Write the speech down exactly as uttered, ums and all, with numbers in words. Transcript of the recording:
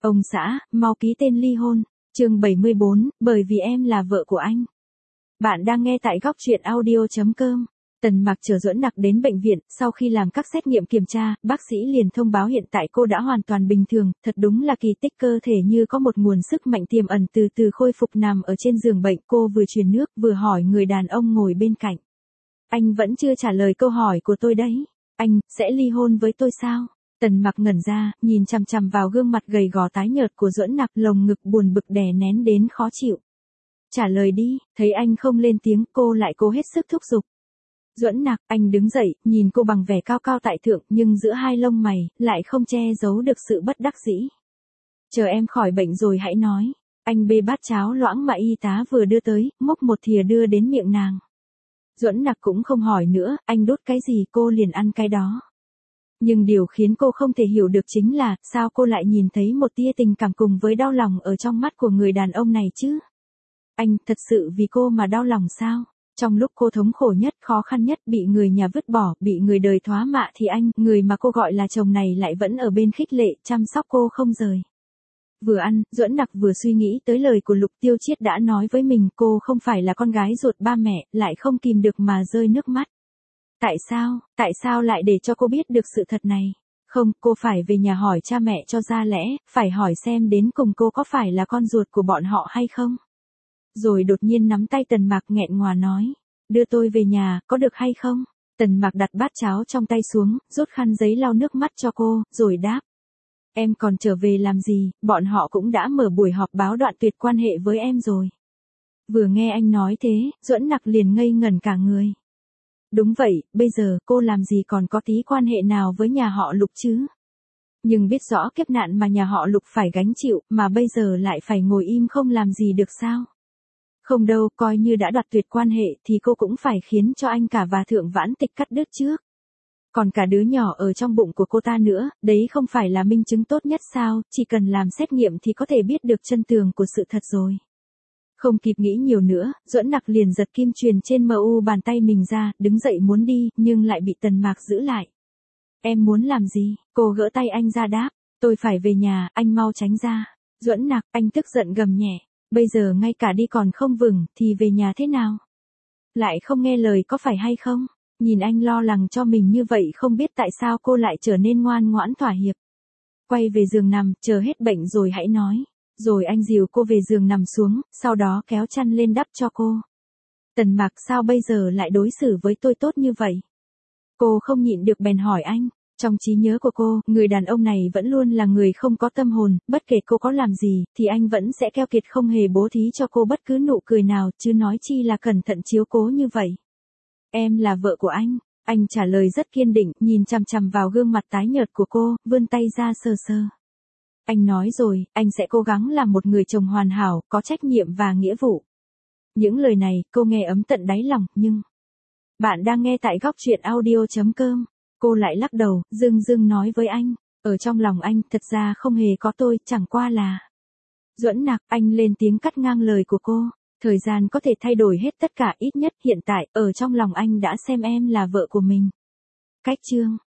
Ông xã, mau ký tên ly hôn. Chương bảy mươi bốn, bởi vì em là vợ của anh. Bạn đang nghe tại góc truyện audio chấm com. Tần Mặc chở Duẫn Nặc đến bệnh viện, sau khi làm các xét nghiệm kiểm tra, bác sĩ liền thông báo hiện tại cô đã hoàn toàn bình thường, thật đúng là kỳ tích, cơ thể như có một nguồn sức mạnh tiềm ẩn từ từ khôi phục. Nằm ở trên giường bệnh, cô vừa truyền nước, vừa hỏi người đàn ông ngồi bên cạnh. Anh vẫn chưa trả lời câu hỏi của tôi đấy. Anh, sẽ ly hôn với tôi sao? Tần Mặc ngẩn ra, nhìn chằm chằm vào gương mặt gầy gò tái nhợt của Duẫn Nặc, lồng ngực buồn bực đè nén đến khó chịu. Trả lời đi. Thấy anh không lên tiếng, cô lại cố hết sức thúc giục. Duẫn Nặc, anh đứng dậy, nhìn cô bằng vẻ cao cao tại thượng, nhưng giữa hai lông mày, lại không che giấu được sự bất đắc dĩ. Chờ em khỏi bệnh rồi hãy nói. Anh bê bát cháo loãng mà y tá vừa đưa tới, múc một thìa đưa đến miệng nàng. Duẫn Nặc cũng không hỏi nữa, anh đốt cái gì cô liền ăn cái đó. Nhưng điều khiến cô không thể hiểu được chính là, sao cô lại nhìn thấy một tia tình cảm cùng với đau lòng ở trong mắt của người đàn ông này chứ? Anh, thật sự vì cô mà đau lòng sao? Trong lúc cô thống khổ nhất, khó khăn nhất, bị người nhà vứt bỏ, bị người đời thoá mạ thì anh, người mà cô gọi là chồng này lại vẫn ở bên khích lệ, chăm sóc cô không rời. Vừa ăn, Duẫn Nặc vừa suy nghĩ tới lời của Lục Tiêu Chiết đã nói với mình, cô không phải là con gái ruột ba mẹ, lại không kìm được mà rơi nước mắt. Tại sao, tại sao lại để cho cô biết được sự thật này? Không, cô phải về nhà hỏi cha mẹ cho ra lẽ, phải hỏi xem đến cùng cô có phải là con ruột của bọn họ hay không? Rồi đột nhiên nắm tay Tần Mặc nghẹn ngào nói, đưa tôi về nhà, có được hay không? Tần Mặc đặt bát cháo trong tay xuống, rút khăn giấy lau nước mắt cho cô, rồi đáp. Em còn trở về làm gì, bọn họ cũng đã mở buổi họp báo đoạn tuyệt quan hệ với em rồi. Vừa nghe anh nói thế, Duẫn Nặc liền ngây ngẩn cả người. Đúng vậy, bây giờ cô làm gì còn có tí quan hệ nào với nhà họ Lục chứ? Nhưng biết rõ kiếp nạn mà nhà họ Lục phải gánh chịu, mà bây giờ lại phải ngồi im không làm gì được sao? Không đâu, coi như đã đoạt tuyệt quan hệ thì cô cũng phải khiến cho anh cả và Thượng Vãn Tịch cắt đứt trước. Còn cả đứa nhỏ ở trong bụng của cô ta nữa, đấy không phải là minh chứng tốt nhất sao, chỉ cần làm xét nghiệm thì có thể biết được chân tường của sự thật rồi. Không kịp nghĩ nhiều nữa, Duẫn Nặc liền giật kim chuyền trên mu bàn tay mình ra, đứng dậy muốn đi, nhưng lại bị Tần Mặc giữ lại. Em muốn làm gì? Cô gỡ tay anh ra đáp, tôi phải về nhà, anh mau tránh ra. Duẫn Nặc, anh tức giận gầm nhẹ, bây giờ ngay cả đi còn không vừng, thì về nhà thế nào? Lại không nghe lời có phải hay không? Nhìn anh lo lắng cho mình như vậy không biết tại sao cô lại trở nên ngoan ngoãn thỏa hiệp. Quay về giường nằm, chờ hết bệnh rồi hãy nói. Rồi anh dìu cô về giường nằm xuống, sau đó kéo chăn lên đắp cho cô. Tần Mặc, sao bây giờ lại đối xử với tôi tốt như vậy? Cô không nhịn được bèn hỏi anh. Trong trí nhớ của cô, người đàn ông này vẫn luôn là người không có tâm hồn, bất kể cô có làm gì, thì anh vẫn sẽ keo kiệt không hề bố thí cho cô bất cứ nụ cười nào, chứ nói chi là cẩn thận chiếu cố như vậy. Em là vợ của anh. Anh trả lời rất kiên định, nhìn chằm chằm vào gương mặt tái nhợt của cô, vươn tay ra sờ sờ. Anh nói rồi, anh sẽ cố gắng làm một người chồng hoàn hảo, có trách nhiệm và nghĩa vụ. Những lời này, cô nghe ấm tận đáy lòng, nhưng... Bạn đang nghe tại góc truyện audio chấm com. Cô lại lắc đầu, dưng dưng nói với anh, ở trong lòng anh, thật ra không hề có tôi, chẳng qua là... Duẫn Nặc, anh lên tiếng cắt ngang lời của cô. Thời gian có thể thay đổi hết tất cả, ít nhất hiện tại, ở trong lòng anh đã xem em là vợ của mình. Cách chương